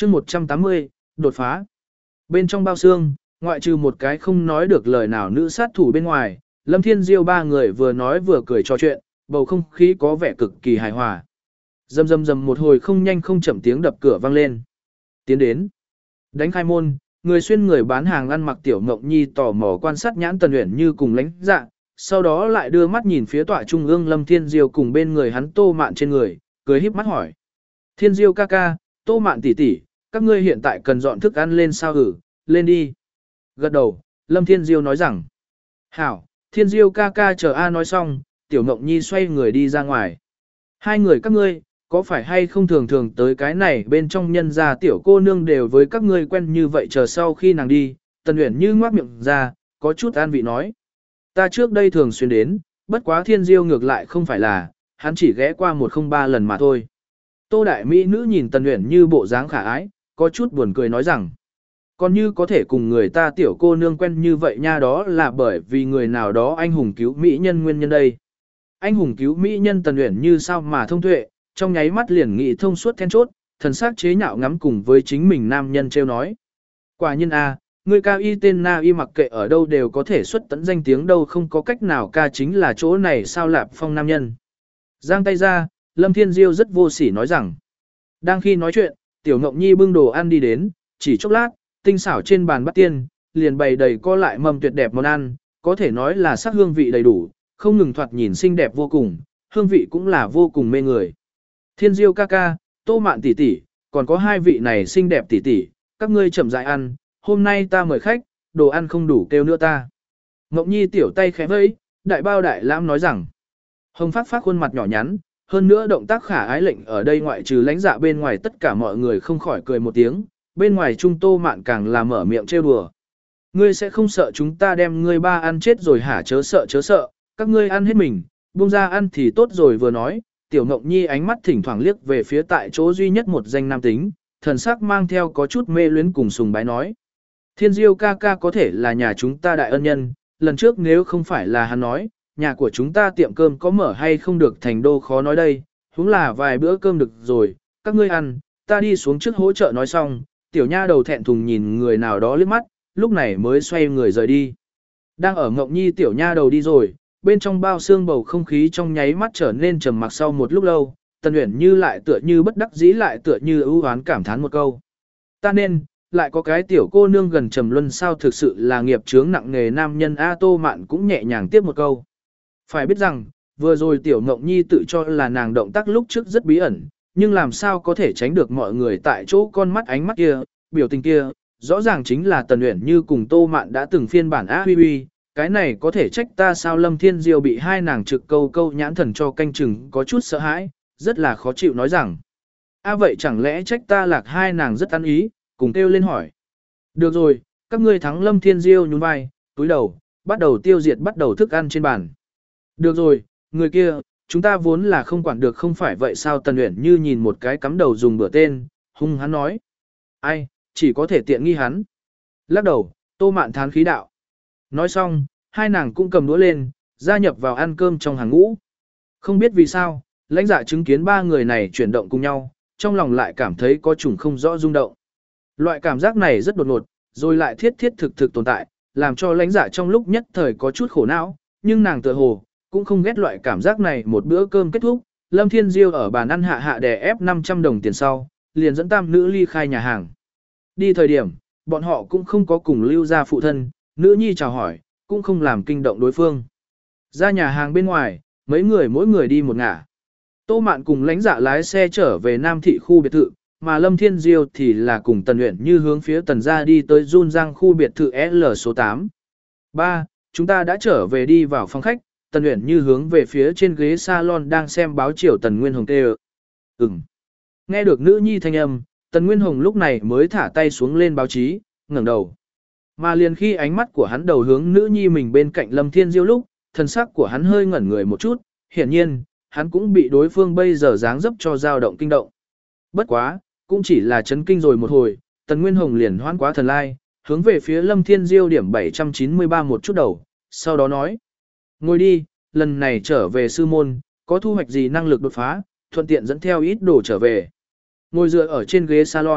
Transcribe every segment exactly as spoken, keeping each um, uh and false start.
chương một trăm tám mươi, đột phá. Bên trong bao xương, ngoại trừ một cái không nói được lời nào nữ sát thủ bên ngoài, Lâm Thiên Diêu ba người vừa nói vừa cười trò chuyện, bầu không khí có vẻ cực kỳ hài hòa. Rầm rầm rầm một hồi không nhanh không chậm tiếng đập cửa vang lên. Tiến đến. Đánh khai môn, người xuyên người bán hàng ăn mặc Tiểu Ngộng Nhi tò mò quan sát Nhãn Tần Uyển Như cùng lãnh dạ, sau đó lại đưa mắt nhìn phía tọa trung ương Lâm Thiên Diêu cùng bên người hắn Tô Mạn trên người, cười híp mắt hỏi. Thiên Diêu ca ca, Tô Mạn tỷ tỷ, các ngươi hiện tại cần dọn thức ăn lên sao hử, lên đi. Gật đầu, Lâm Thiên Diêu nói rằng. Hảo, Thiên Diêu ca ca chờ A nói xong, Tiểu Ngộng Nhi xoay người đi ra ngoài. Hai người các ngươi, có phải hay không thường thường tới cái này bên trong nhân gia tiểu cô nương đều với các ngươi quen như vậy chờ sau khi nàng đi, Tần Uyển Như ngoác miệng ra, có chút an vị nói. Ta trước đây thường xuyên đến, bất quá Thiên Diêu ngược lại không phải là, hắn chỉ ghé qua một không ba lần mà thôi. Tô Đại Mỹ nữ nhìn Tần Uyển Như bộ dáng khả ái, có chút buồn cười nói rằng. Còn như có thể cùng người ta tiểu cô nương quen như vậy nha, đó là bởi vì người nào đó anh hùng cứu mỹ nhân nguyên nhân đây. Anh hùng cứu mỹ nhân Tần Uyển Như sao mà thông tuệ, trong nháy mắt liền nghĩ thông suốt then chốt, thần sắc chế nhạo ngắm cùng với chính mình nam nhân trêu nói. Quả nhiên a, người ca y tên na y mặc kệ ở đâu đều có thể xuất tận danh tiếng, đâu không có cách nào ca chính là chỗ này sao Lạp Phong nam nhân. Giang tay ra, Lâm Thiên Diêu rất vô sỉ nói rằng. Đang khi nói chuyện, Tiểu Ngộng Nhi bưng đồ ăn đi đến, chỉ chốc lát, tinh xảo trên bàn bát tiên, liền bày đầy co lại mâm tuyệt đẹp món ăn, có thể nói là sắc hương vị đầy đủ, không ngừng thoạt nhìn xinh đẹp vô cùng, hương vị cũng là vô cùng mê người. Thiên Diêu ca ca, Tô Mạn tỷ tỷ, còn có hai vị này xinh đẹp tỷ tỷ, các ngươi chậm rãi ăn, hôm nay ta mời khách, đồ ăn không đủ kêu nữa ta. Ngọc Nhi tiểu tay khẽ vẫy, đại bao đại lãm nói rằng. Hồng Phát Phát khuôn mặt nhỏ nhắn, hơn nữa động tác khả ái lệnh ở đây ngoại trừ lãnh dạ bên ngoài tất cả mọi người không khỏi cười một tiếng, bên ngoài Trung Tô Mạn càng là mở miệng trêu đùa. Ngươi sẽ không sợ chúng ta đem ngươi ba ăn chết rồi hả? Chớ sợ chớ sợ, các ngươi ăn hết mình, buông ra ăn thì tốt rồi. Vừa nói, Tiểu Ngộng Nhi ánh mắt thỉnh thoảng liếc về phía tại chỗ duy nhất một danh nam tính, thần sắc mang theo có chút mê luyến cùng sùng bái nói. Thiên Diêu ca ca có thể là nhà chúng ta đại ân nhân, lần trước nếu không phải là hắn nói, nhà của chúng ta tiệm cơm có mở hay không được thành đô khó nói đây, huống là vài bữa cơm được rồi, các ngươi ăn, ta đi xuống trước hỗ trợ. Nói xong, tiểu nha đầu thẹn thùng nhìn người nào đó liếc mắt, lúc này mới xoay người rời đi. Đang ở Ngộng Nhi tiểu nha đầu đi rồi, bên trong bao xương bầu không khí trong nháy mắt trở nên trầm mặc. Sau một lúc lâu, Tần Uyển Như lại tựa như bất đắc dĩ lại tựa như ưu oán cảm thán một câu. Ta nên, lại có cái tiểu cô nương gần trầm luân sao, thực sự là nghiệp chướng nặng nghề nam nhân A. Tô Mạn cũng nhẹ nhàng tiếp một câu. Phải biết rằng, vừa rồi tiểu Ngộng Nhi tự cho là nàng động tác lúc trước rất bí ẩn, nhưng làm sao có thể tránh được mọi người tại chỗ con mắt ánh mắt kia, biểu tình kia, rõ ràng chính là Tần Uyển Như cùng Tô Mạn đã từng phiên bản á huy huy, cái này có thể trách ta sao? Lâm Thiên Diêu bị hai nàng trực câu câu nhãn thần cho canh chừng có chút sợ hãi, rất là khó chịu nói rằng. A vậy chẳng lẽ trách ta lạc hai nàng rất ăn ý, cùng kêu lên hỏi. Được rồi, các ngươi thắng. Lâm Thiên Diêu nhún vai, túi đầu, bắt đầu tiêu diệt bắt đầu thức ăn trên bàn. Được rồi, người kia, chúng ta vốn là không quản được không phải vậy sao? Tần Uyển Như nhìn một cái cắm đầu dùng bữa tên, hung hắn nói. Ai, chỉ có thể tiện nghi hắn. Lắc đầu, Tô Mạn thán khí đạo. Nói xong, hai nàng cũng cầm đũa lên, gia nhập vào ăn cơm trong hàng ngũ. Không biết vì sao, lãnh dạ chứng kiến ba người này chuyển động cùng nhau, trong lòng lại cảm thấy có chủng không rõ rung động. Loại cảm giác này rất đột ngột, rồi lại thiết thiết thực thực tồn tại, làm cho lãnh dạ trong lúc nhất thời có chút khổ não, nhưng nàng tựa hồ cũng không ghét loại cảm giác này. Một bữa cơm kết thúc, Lâm Thiên Diêu ở bàn ăn hạ hạ đè ép năm trăm đồng tiền sau, liền dẫn tam nữ ly khai nhà hàng. Đi thời điểm, bọn họ cũng không có cùng lưu ra phụ thân, nữ nhi chào hỏi, cũng không làm kinh động đối phương. Ra nhà hàng bên ngoài, mấy người mỗi người đi một ngả. Tô Mạn cùng lãnh dạ lái xe trở về Nam thị khu biệt thự, mà Lâm Thiên Diêu thì là cùng Tần Uyển Như hướng phía Tần gia đi tới Jun Giang khu biệt thự L số tám. ba. Chúng ta đã trở về. Đi vào phòng khách, Tần Uyển Như hướng về phía trên ghế salon đang xem báo chiều Tần Nguyên Hồng kêu. Ừm. Nghe được nữ nhi thanh âm, Tần Nguyên Hồng lúc này mới thả tay xuống lên báo chí, ngẩng đầu. Mà liền khi ánh mắt của hắn đầu hướng nữ nhi mình bên cạnh Lâm Thiên Diêu lúc, thần sắc của hắn hơi ngẩn người một chút, hiển nhiên, hắn cũng bị đối phương bây giờ dáng dấp cho dao động kinh động. Bất quá, cũng chỉ là chấn kinh rồi một hồi, Tần Nguyên Hồng liền hoan quá thần lai, hướng về phía Lâm Thiên Diêu điểm bảy trăm chín mươi ba một chút đầu, sau đó nói. Ngồi đi, lần này trở về sư môn, có thu hoạch gì năng lực đột phá, thuận tiện dẫn theo ít đồ trở về. Ngồi dựa ở trên ghế salon,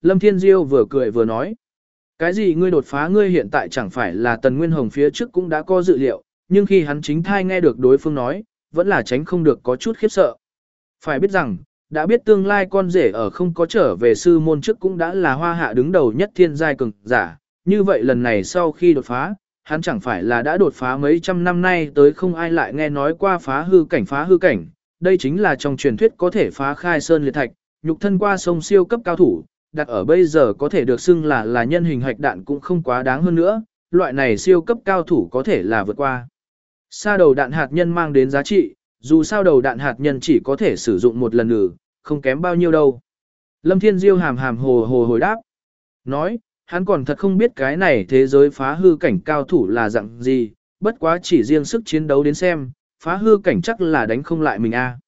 Lâm Thiên Diêu vừa cười vừa nói. Cái gì ngươi đột phá ngươi hiện tại chẳng phải là Tần Nguyên Hồng phía trước cũng đã có dự liệu, nhưng khi hắn chính thai nghe được đối phương nói, vẫn là tránh không được có chút khiếp sợ. Phải biết rằng, đã biết tương lai con rể ở không có trở về sư môn trước cũng đã là hoa hạ đứng đầu nhất thiên giai cường giả, như vậy lần này sau khi đột phá, hắn chẳng phải là đã đột phá mấy trăm năm nay tới không ai lại nghe nói qua phá hư cảnh phá hư cảnh, đây chính là trong truyền thuyết có thể phá khai sơn liệt thạch, nhục thân qua sông siêu cấp cao thủ, đặt ở bây giờ có thể được xưng là là nhân hình hạch đạn cũng không quá đáng hơn nữa, loại này siêu cấp cao thủ có thể là vượt qua. Sa đầu đạn hạt nhân mang đến giá trị, dù sao đầu đạn hạt nhân chỉ có thể sử dụng một lần nữa, không kém bao nhiêu đâu. Lâm Thiên Diêu hàm hàm hồ hồ hồi đáp. Nói, hắn còn thật không biết cái này thế giới phá hư cảnh cao thủ là dạng gì, bất quá chỉ riêng sức chiến đấu đến xem, phá hư cảnh chắc là đánh không lại mình a.